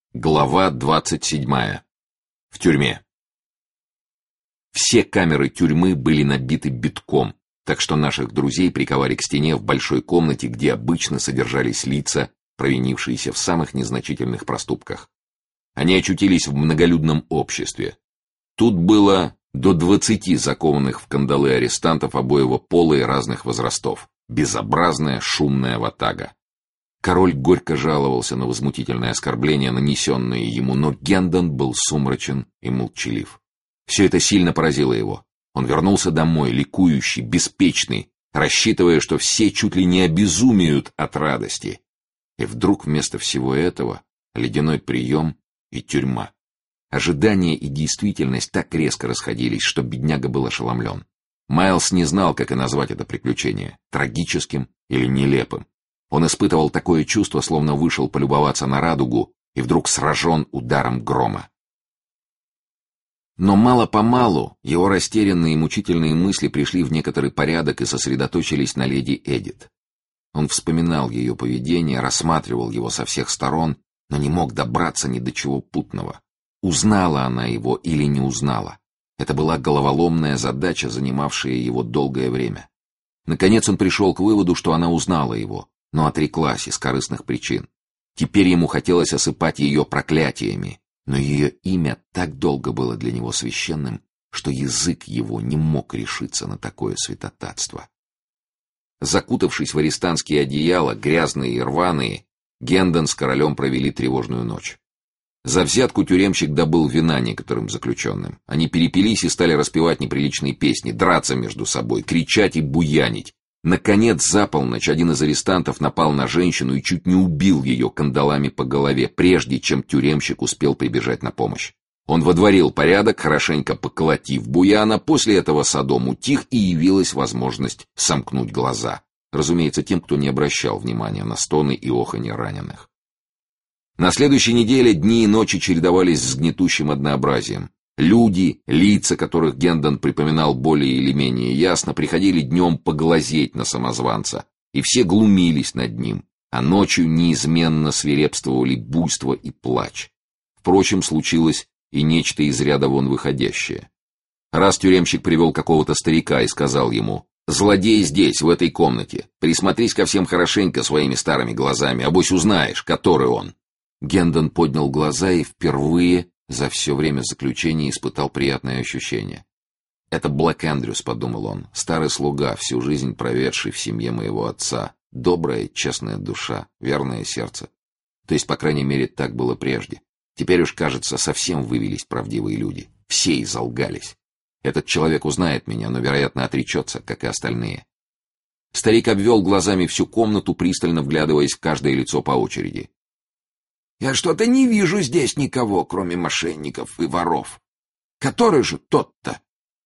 Глава 27. В тюрьме. Все камеры тюрьмы были набиты битком, так что наших друзей приковали к стене в большой комнате, где обычно содержались лица, провинившиеся в самых незначительных проступках. Они очутились в многолюдном обществе. Тут было до 20 закованных в кандалы арестантов обоего пола и разных возрастов. Безобразная шумная ватага. Король горько жаловался на возмутительные оскорбления, нанесенные ему, но Гендон был сумрачен и молчалив. Все это сильно поразило его. Он вернулся домой, ликующий, беспечный, рассчитывая, что все чуть ли не обезумеют от радости. И вдруг вместо всего этого ледяной прием и тюрьма. Ожидание и действительность так резко расходились, что бедняга был ошеломлен. Майлз не знал, как и назвать это приключение — трагическим или нелепым. Он испытывал такое чувство, словно вышел полюбоваться на радугу и вдруг сражен ударом грома. Но мало-помалу его растерянные и мучительные мысли пришли в некоторый порядок и сосредоточились на леди Эдит. Он вспоминал ее поведение, рассматривал его со всех сторон, но не мог добраться ни до чего путного. Узнала она его или не узнала? Это была головоломная задача, занимавшая его долгое время. Наконец он пришел к выводу, что она узнала его, но отреклась из корыстных причин. Теперь ему хотелось осыпать ее проклятиями, но ее имя так долго было для него священным, что язык его не мог решиться на такое святотатство. Закутавшись в арестантские одеяла, грязные и рваные, Гендон с королем провели тревожную ночь. За взятку тюремщик добыл вина некоторым заключенным. Они перепились и стали распевать неприличные песни, драться между собой, кричать и буянить. Наконец, за полночь один из арестантов напал на женщину и чуть не убил ее кандалами по голове, прежде чем тюремщик успел прибежать на помощь. Он водворил порядок, хорошенько поколотив буяна, после этого Содом утих, и явилась возможность сомкнуть глаза. Разумеется, тем, кто не обращал внимания на стоны и оханье раненых. На следующей неделе дни и ночи чередовались с гнетущим однообразием. Люди, лица которых Гендон припоминал более или менее ясно, приходили днем поглазеть на самозванца, и все глумились над ним, а ночью неизменно свирепствовали буйство и плач. Впрочем, случилось и нечто из ряда вон выходящее. Раз тюремщик привел какого-то старика и сказал ему: «Злодей здесь, в этой комнате. Присмотрись ко всем хорошенько своими старыми глазами, авось узнаешь, который он». Гендон поднял глаза и впервые за все время заключения испытал приятное ощущение. «Это Блэк Эндрюс», — подумал он, — «старый слуга, всю жизнь проведший в семье моего отца. Добрая, честная душа, верное сердце». То есть, по крайней мере, так было прежде. Теперь уж, кажется, совсем вывелись правдивые люди. Все изолгались. Этот человек узнает меня, но, вероятно, отречется, как и остальные. Старик обвел глазами всю комнату, пристально вглядываясь в каждое лицо по очереди. «Я что-то не вижу здесь никого, кроме мошенников и воров. Который же тот-то?»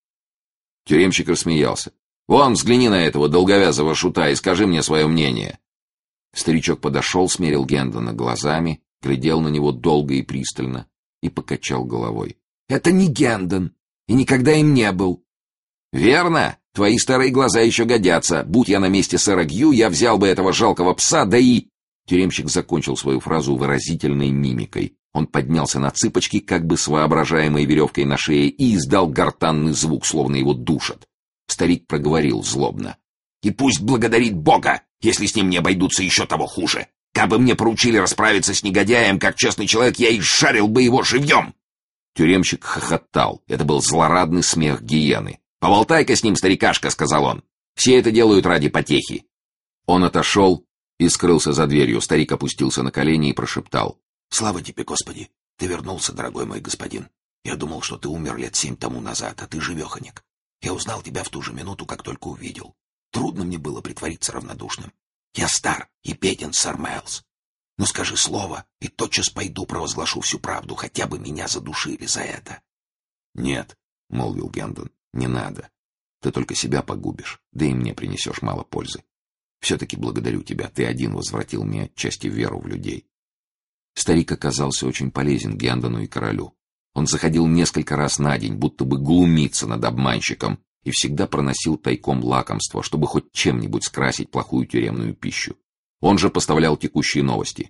Тюремщик рассмеялся. «Вон, взгляни на этого долговязого шута и скажи мне свое мнение». Старичок подошел, смерил Гендона глазами, глядел на него долго и пристально и покачал головой. «Это не Гендон, и никогда им не был». «Верно? Твои старые глаза еще годятся. Будь я на месте сэра Гью, я взял бы этого жалкого пса, да и...» Тюремщик закончил свою фразу выразительной мимикой. Он поднялся на цыпочки, как бы с воображаемой веревкой на шее, и издал гортанный звук, словно его душат. Старик проговорил злобно: «И пусть благодарит Бога, если с ним не обойдутся еще того хуже. Кабы мне поручили расправиться с негодяем, как честный человек, я и шарил бы его живьем!» Тюремщик хохотал. Это был злорадный смех гиены. «Поболтай-ка с ним, старикашка», — сказал он. «Все это делают ради потехи». Он отошел и скрылся за дверью. Старик опустился на колени и прошептал: «Слава тебе, Господи! Ты вернулся, дорогой мой господин. Я думал, что ты умер лет 7 тому назад, а ты живеханик. Я узнал тебя в ту же минуту, как только увидел. Трудно мне было притвориться равнодушным. Я стар и беден, сэр Майлз. Но скажи слово, и тотчас пойду провозглашу всю правду, хотя бы меня задушили за это». «Нет», — молвил Гендон, — «не надо. Ты только себя погубишь, да и мне принесешь мало пользы. Все-таки благодарю тебя, ты один возвратил мне отчасти веру в людей». Старик оказался очень полезен Гендону и королю. Он заходил несколько раз на день, будто бы глумиться над обманщиком, и всегда проносил тайком лакомство, чтобы хоть чем-нибудь скрасить плохую тюремную пищу. Он же поставлял текущие новости.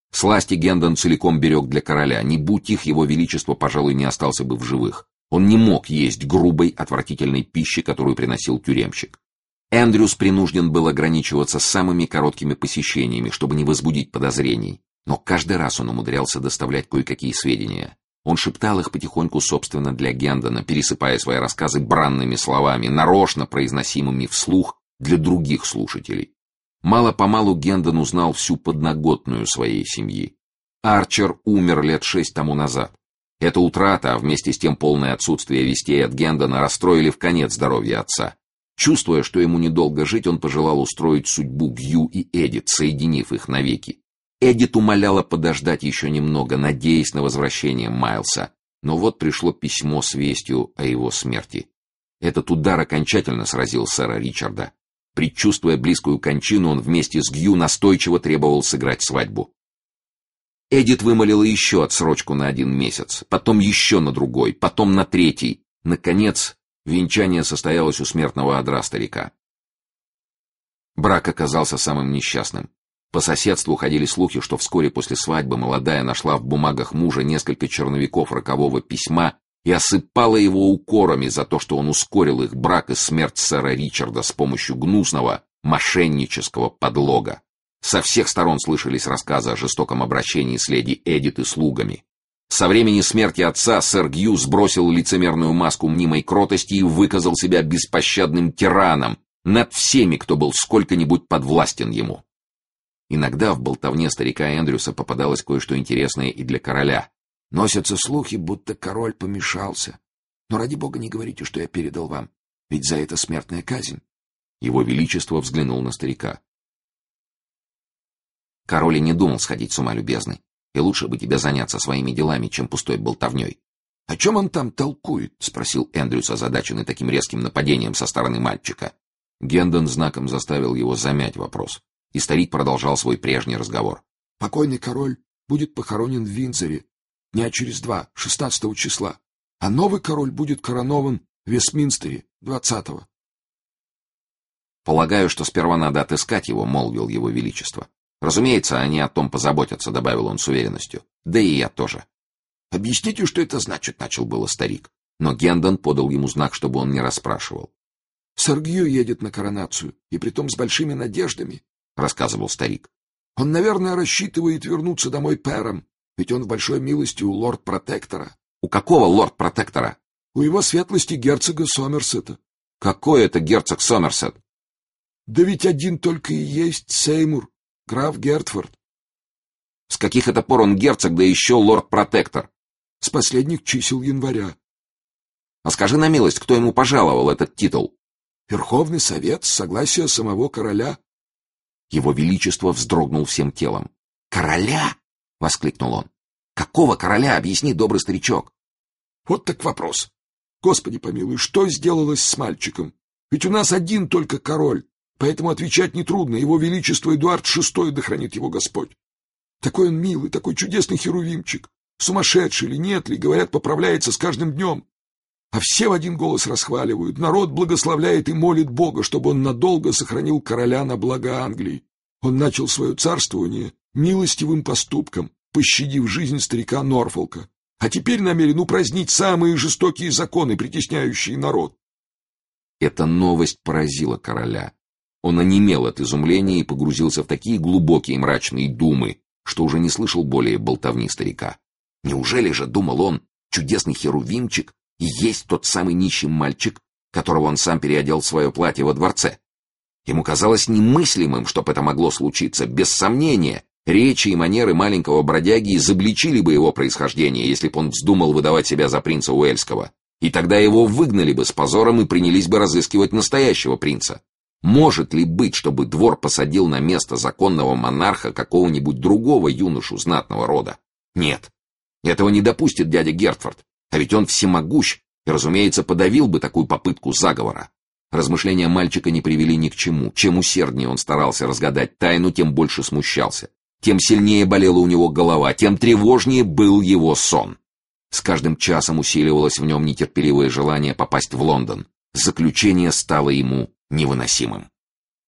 Сласти Гендон целиком берег для короля. Не будь их, его величество, пожалуй, не остался бы в живых. Он не мог есть грубой, отвратительной пищи, которую приносил тюремщик. Эндрюс принужден был ограничиваться самыми короткими посещениями, чтобы не возбудить подозрений. Но каждый раз он умудрялся доставлять кое-какие сведения. Он шептал их потихоньку, собственно, для Гендона, пересыпая свои рассказы бранными словами, нарочно произносимыми вслух для других слушателей. Мало-помалу Гендон узнал всю подноготную своей семьи. Арчер умер лет 6 тому назад. Эта утрата, а вместе с тем полное отсутствие вестей от Гендона, расстроили вконец здоровье отца. Чувствуя, что ему недолго жить, он пожелал устроить судьбу Гью и Эдит, соединив их навеки. Эдит умоляла подождать еще немного, надеясь на возвращение Майлса. Но вот пришло письмо с вестью о его смерти. Этот удар окончательно сразил сэра Ричарда. Предчувствуя близкую кончину, он вместе с Гью настойчиво требовал сыграть свадьбу. Эдит вымолила еще отсрочку на 1 месяц, потом еще на другой, потом на 3. Наконец, венчание состоялось у смертного одра старика. Брак оказался самым несчастным. По соседству ходили слухи, что вскоре после свадьбы молодая нашла в бумагах мужа несколько черновиков рокового письма и осыпала его укорами за то, что он ускорил их брак и смерть сэра Ричарда с помощью гнусного, мошеннического подлога. Со всех сторон слышались рассказы о жестоком обращении с леди Эдит и слугами. Со времени смерти отца сэр Гью сбросил лицемерную маску мнимой кротости и выказал себя беспощадным тираном над всеми, кто был сколько-нибудь подвластен ему. Иногда в болтовне старика Эндрюса попадалось кое-что интересное и для короля. Носятся слухи, будто король помешался. Но ради бога не говорите, что я передал вам, ведь за это смертная казнь. Его величество взглянул на старика. Король и не думал сходить с ума, любезный, и лучше бы тебе заняться своими делами, чем пустой болтовней. — О чем он там толкует? — спросил Эндрюс, озадаченный таким резким нападением со стороны мальчика. Гендон знаком заставил его замять вопрос, и старик продолжал свой прежний разговор. — Покойный король будет похоронен в Виндзоре дня через 2, 16 числа, а новый король будет коронован в Вестминстере 20-го. — Полагаю, что сперва надо отыскать его, — молвил его величество. — Разумеется, они о том позаботятся, — добавил он с уверенностью. — Да и я тоже. — Объясните, что это значит, — начал было старик. Но Гендон подал ему знак, чтобы он не расспрашивал. — Сэр Гью едет на коронацию, и притом с большими надеждами, — рассказывал старик. — Он, наверное, рассчитывает вернуться домой пэром, ведь он в большой милости у лорд-протектора. — У какого лорд-протектора? — У его светлости герцога Сомерсета. — Какой это герцог Сомерсет? — Да ведь один только и есть Сеймур, граф Гертфорд. — С каких это пор он герцог, да еще лорд-протектор? — С последних чисел января. — А скажи на милость, кто ему пожаловал этот титул? — Верховный совет с согласия самого короля. Его величество вздрогнул всем телом. — Короля? — воскликнул он. — Какого короля? Объясни, добрый старичок. — Вот так вопрос. Господи помилуй, что сделалось с мальчиком? Ведь у нас один только король, поэтому отвечать нетрудно. Его величество Эдуард VI, да хранит его Господь. Такой он милый, такой чудесный херувимчик. Сумасшедший ли, нет ли, говорят, поправляется с каждым днем. А все в один голос расхваливают. Народ благословляет и молит Бога, чтобы он надолго сохранил короля на благо Англии. Он начал свое царствование милостивым поступком, пощадив жизнь старика Норфолка, а теперь намерен упразднить самые жестокие законы, притесняющие народ. Эта новость поразила короля. Он онемел от изумления и погрузился в такие глубокие мрачные думы, что уже не слышал более болтовни старика. Неужели же, думал он, чудесный херувимчик и есть тот самый нищий мальчик, которого он сам переодел в свое платье во дворце? Ему казалось немыслимым, чтоб это могло случиться. Без сомнения, речи и манеры маленького бродяги изобличили бы его происхождение, если бы он вздумал выдавать себя за принца Уэльского. И тогда его выгнали бы с позором и принялись бы разыскивать настоящего принца. Может ли быть, чтобы двор посадил на место законного монарха какого-нибудь другого юношу знатного рода? Нет. Этого не допустит дядя Гертфорд. А ведь он всемогущ и, разумеется, подавил бы такую попытку заговора. Размышления мальчика не привели ни к чему. Чем усерднее он старался разгадать тайну, тем больше смущался. Тем сильнее болела у него голова, тем тревожнее был его сон. С каждым часом усиливалось в нем нетерпеливое желание попасть в Лондон. Заключение стало ему невыносимым.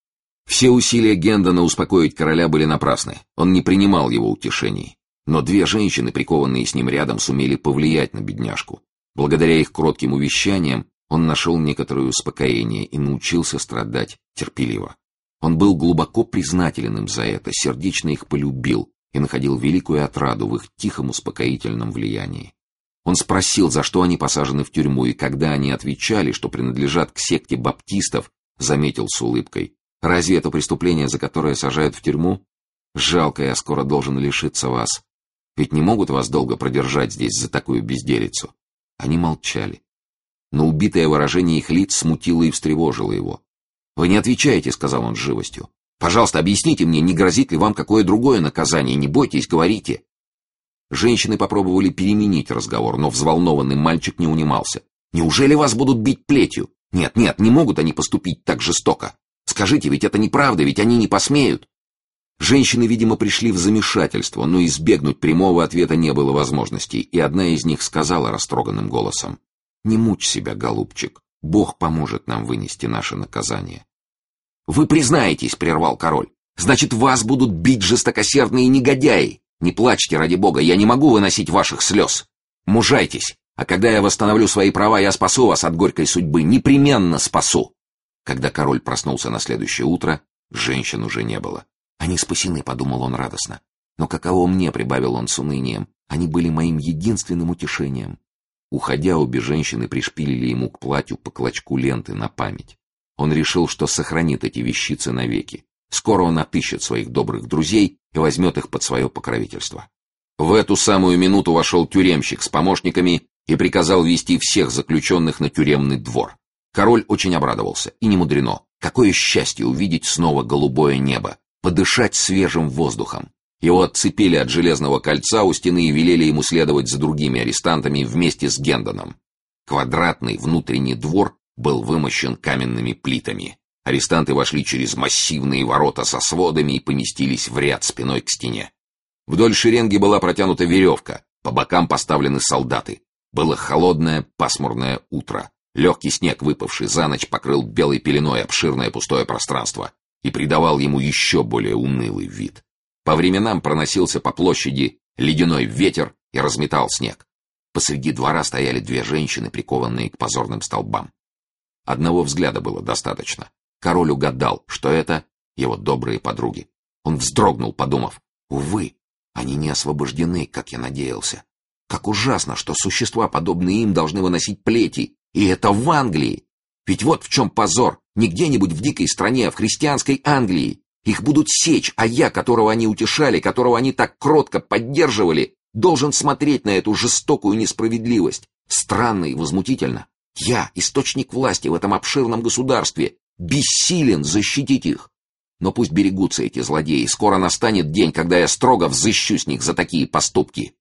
Все усилия Гендона успокоить короля были напрасны. Он не принимал его утешений. Но две женщины, прикованные с ним рядом, сумели повлиять на бедняжку. Благодаря их кротким увещаниям он нашел некоторое успокоение и научился страдать терпеливо. Он был глубоко признателен им за это, сердечно их полюбил и находил великую отраду в их тихом успокоительном влиянии. Он спросил, за что они посажены в тюрьму, и когда они отвечали, что принадлежат к секте баптистов, заметил с улыбкой: «Разве это преступление, за которое сажают в тюрьму? Жалко, я скоро должен лишиться вас. Ведь не могут вас долго продержать здесь за такую безделицу». Они молчали. Но убитое выражение их лиц смутило и встревожило его. «Вы не отвечаете», — сказал он с живостью. «Пожалуйста, объясните мне, не грозит ли вам какое другое наказание? Не бойтесь, говорите». Женщины попробовали переменить разговор, но взволнованный мальчик не унимался. «Неужели вас будут бить плетью? Нет, нет, не могут они поступить так жестоко. Скажите, ведь это неправда, ведь они не посмеют». Женщины, видимо, пришли в замешательство, но избегнуть прямого ответа не было возможности, и одна из них сказала растроганным голосом: «Не мучь себя, голубчик, Бог поможет нам вынести наше наказание». «Вы признаетесь», — прервал король. «Значит, вас будут бить жестокосердные негодяи. Не плачьте, ради Бога, я не могу выносить ваших слез. Мужайтесь, а когда я восстановлю свои права, я спасу вас от горькой судьбы, непременно спасу». Когда король проснулся на следующее утро, женщин уже не было. «Они спасены», — подумал он радостно. «Но каково мне», — прибавил он с унынием, — «они были моим единственным утешением». Уходя, обе женщины пришпилили ему к платью по клочку ленты на память. Он решил, что сохранит эти вещицы навеки. Скоро он отыщет своих добрых друзей и возьмет их под свое покровительство. В эту самую минуту вошел тюремщик с помощниками и приказал вести всех заключенных на тюремный двор. Король очень обрадовался, и не мудрено. Какое счастье увидеть снова голубое небо, подышать свежим воздухом. Его отцепили от железного кольца у стены и велели ему следовать за другими арестантами вместе с Гендоном. Квадратный внутренний двор был вымощен каменными плитами. Арестанты вошли через массивные ворота со сводами и поместились в ряд спиной к стене. Вдоль шеренги была протянута веревка, по бокам поставлены солдаты. Было холодное, пасмурное утро. Легкий снег, выпавший за ночь, покрыл белой пеленой обширное пустое пространство и придавал ему еще более унылый вид. По временам проносился по площади ледяной ветер и разметал снег. Посреди двора стояли две женщины, прикованные к позорным столбам. Одного взгляда было достаточно. Король угадал, что это его добрые подруги. Он вздрогнул, подумав: увы, они не освобождены, как я надеялся. Как ужасно, что существа, подобные им, должны выносить плети, и это в Англии. Ведь вот в чем позор, не где-нибудь в дикой стране, а в христианской Англии. Их будут сечь, а я, которого они утешали, которого они так кротко поддерживали, должен смотреть на эту жестокую несправедливость. Странно и возмутительно. Я, источник власти в этом обширном государстве, бессилен защитить их. Но пусть берегутся эти злодеи, скоро настанет день, когда я строго взыщу с них за такие поступки.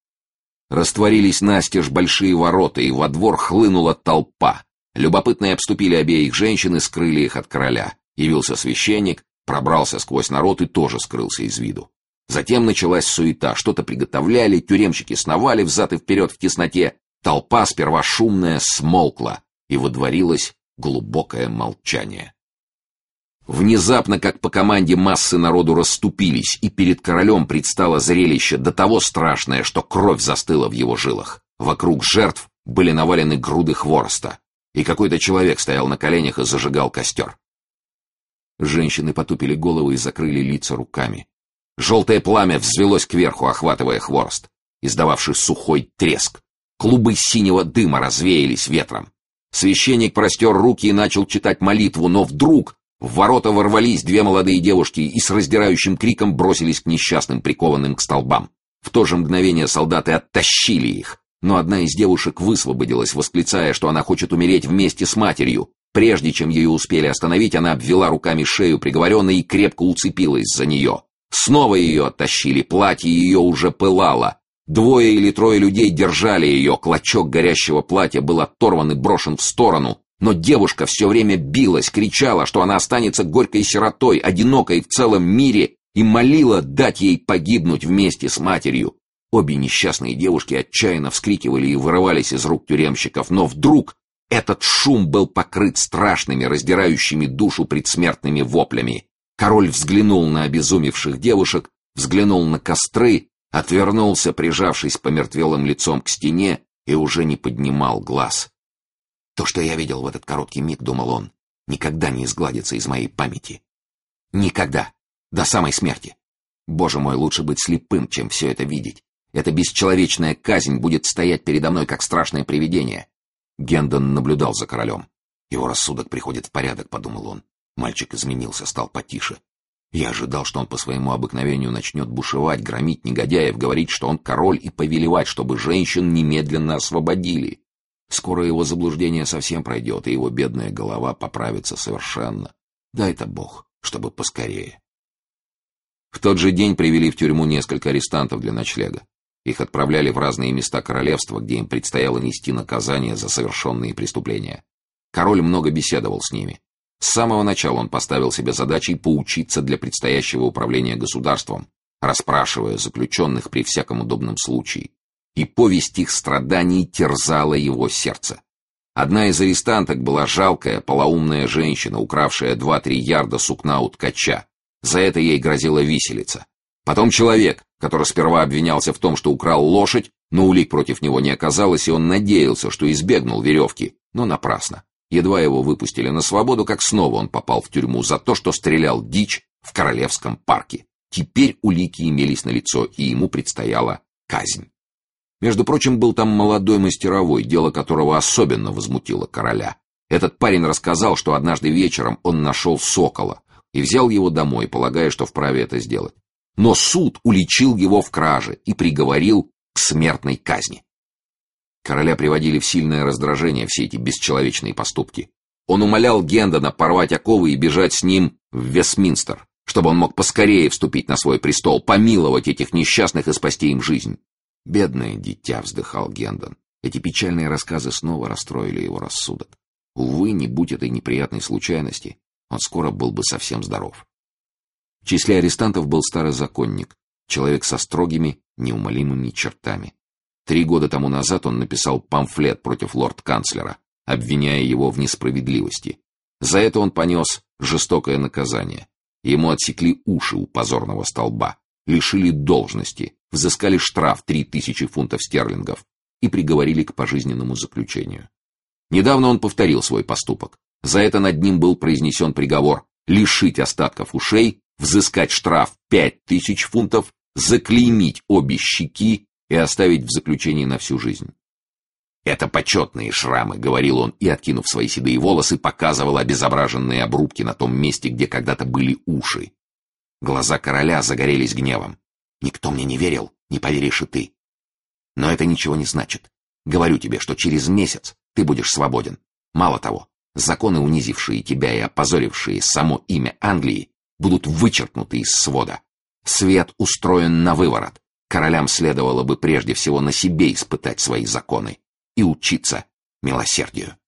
Растворились настежь большие ворота, и во двор хлынула толпа. Любопытные обступили обеих женщин и скрыли их от короля. Явился священник, пробрался сквозь народ и тоже скрылся из виду. Затем началась суета, что-то приготовляли, тюремщики сновали взад и вперед в тесноте. Толпа, сперва шумная, смолкла, и водворилось глубокое молчание. Внезапно, как по команде, массы народу расступились, и перед королем предстало зрелище до того страшное, что кровь застыла в его жилах. Вокруг жертв были навалены груды хвороста, и какой-то человек стоял на коленях и зажигал костер. Женщины потупили головы и закрыли лица руками. Желтое пламя взвелось кверху, охватывая хворост, издававший сухой треск. Клубы синего дыма развеялись ветром. Священник простер руки и начал читать молитву, но вдруг в ворота ворвались две молодые девушки и с раздирающим криком бросились к несчастным, прикованным к столбам. В то же мгновение солдаты оттащили их, но одна из девушек высвободилась, восклицая, что она хочет умереть вместе с матерью. Прежде чем ее успели остановить, она обвела руками шею приговоренной и крепко уцепилась за нее. Снова ее оттащили, платье ее уже пылало. Двое или трое людей держали ее, клочок горящего платья был оторван и брошен в сторону, но девушка все время билась, кричала, что она останется горькой сиротой, одинокой в целом мире, и молила дать ей погибнуть вместе с матерью. Обе несчастные девушки отчаянно вскрикивали и вырывались из рук тюремщиков, но вдруг этот шум был покрыт страшными, раздирающими душу предсмертными воплями. Король взглянул на обезумевших девушек, взглянул на костры, отвернулся, прижавшись помертвелым лицом к стене, и уже не поднимал глаз. То, что я видел в этот короткий миг, думал он, никогда не изгладится из моей памяти. Никогда. До самой смерти. Боже мой, лучше быть слепым, чем все это видеть. Эта бесчеловечная казнь будет стоять передо мной, как страшное привидение. Гендон наблюдал за королем. Его рассудок приходит в порядок, подумал он. Мальчик изменился, стал потише. Я ожидал, что он по своему обыкновению начнет бушевать, громить негодяев, говорить, что он король, и повелевать, чтобы женщин немедленно освободили. Скоро его заблуждение совсем пройдет, и его бедная голова поправится совершенно. Дай-то Бог, чтобы поскорее. В тот же день привели в тюрьму несколько арестантов для ночлега. Их отправляли в разные места королевства, где им предстояло нести наказание за совершенные преступления. Король много беседовал с ними. С самого начала он поставил себе задачей поучиться для предстоящего управления государством, расспрашивая заключенных при всяком удобном случае. И повесть их страданий терзала его сердце. Одна из арестанток была жалкая, полоумная женщина, укравшая 2-3 ярда сукна у ткача. За это ей грозила виселица. Потом человек, который сперва обвинялся в том, что украл лошадь, но улик против него не оказалось, и он надеялся, что избегнул веревки, но напрасно. Едва его выпустили на свободу, как снова он попал в тюрьму за то, что стрелял дичь в Королевском парке. Теперь улики имелись налицо, и ему предстояла казнь. Между прочим, был там молодой мастеровой, дело которого особенно возмутило короля. Этот парень рассказал, что однажды вечером он нашел сокола и взял его домой, полагая, что вправе это сделать. Но суд уличил его в краже и приговорил к смертной казни. Короля приводили в сильное раздражение все эти бесчеловечные поступки. Он умолял Гендона порвать оковы и бежать с ним в Вестминстер, чтобы он мог поскорее вступить на свой престол, помиловать этих несчастных и спасти им жизнь. «Бедное дитя», — вздыхал Гендон. Эти печальные рассказы снова расстроили его рассудок. Увы, не будь этой неприятной случайности, он скоро был бы совсем здоров. В числе арестантов был старый законник, человек со строгими, неумолимыми чертами. 3 года тому назад он написал памфлет против лорд-канцлера, обвиняя его в несправедливости. За это он понес жестокое наказание. Ему отсекли уши у позорного столба, лишили должности, взыскали штраф 3000 фунтов стерлингов и приговорили к пожизненному заключению. Недавно он повторил свой поступок. За это над ним был произнесен приговор лишить остатков ушей, взыскать штраф 5000 фунтов, заклеймить обе щеки и оставить в заключении на всю жизнь. «Это почетные шрамы», — говорил он, и, откинув свои седые волосы, показывал обезображенные обрубки на том месте, где когда-то были уши. Глаза короля загорелись гневом. «Никто мне не верил, не поверишь и ты. Но это ничего не значит. Говорю тебе, что через месяц ты будешь свободен. Мало того, законы, унизившие тебя и опозорившие само имя Англии, будут вычеркнуты из свода. Свет устроен на выворот. Королям следовало бы прежде всего на себе испытать свои законы и учиться милосердию».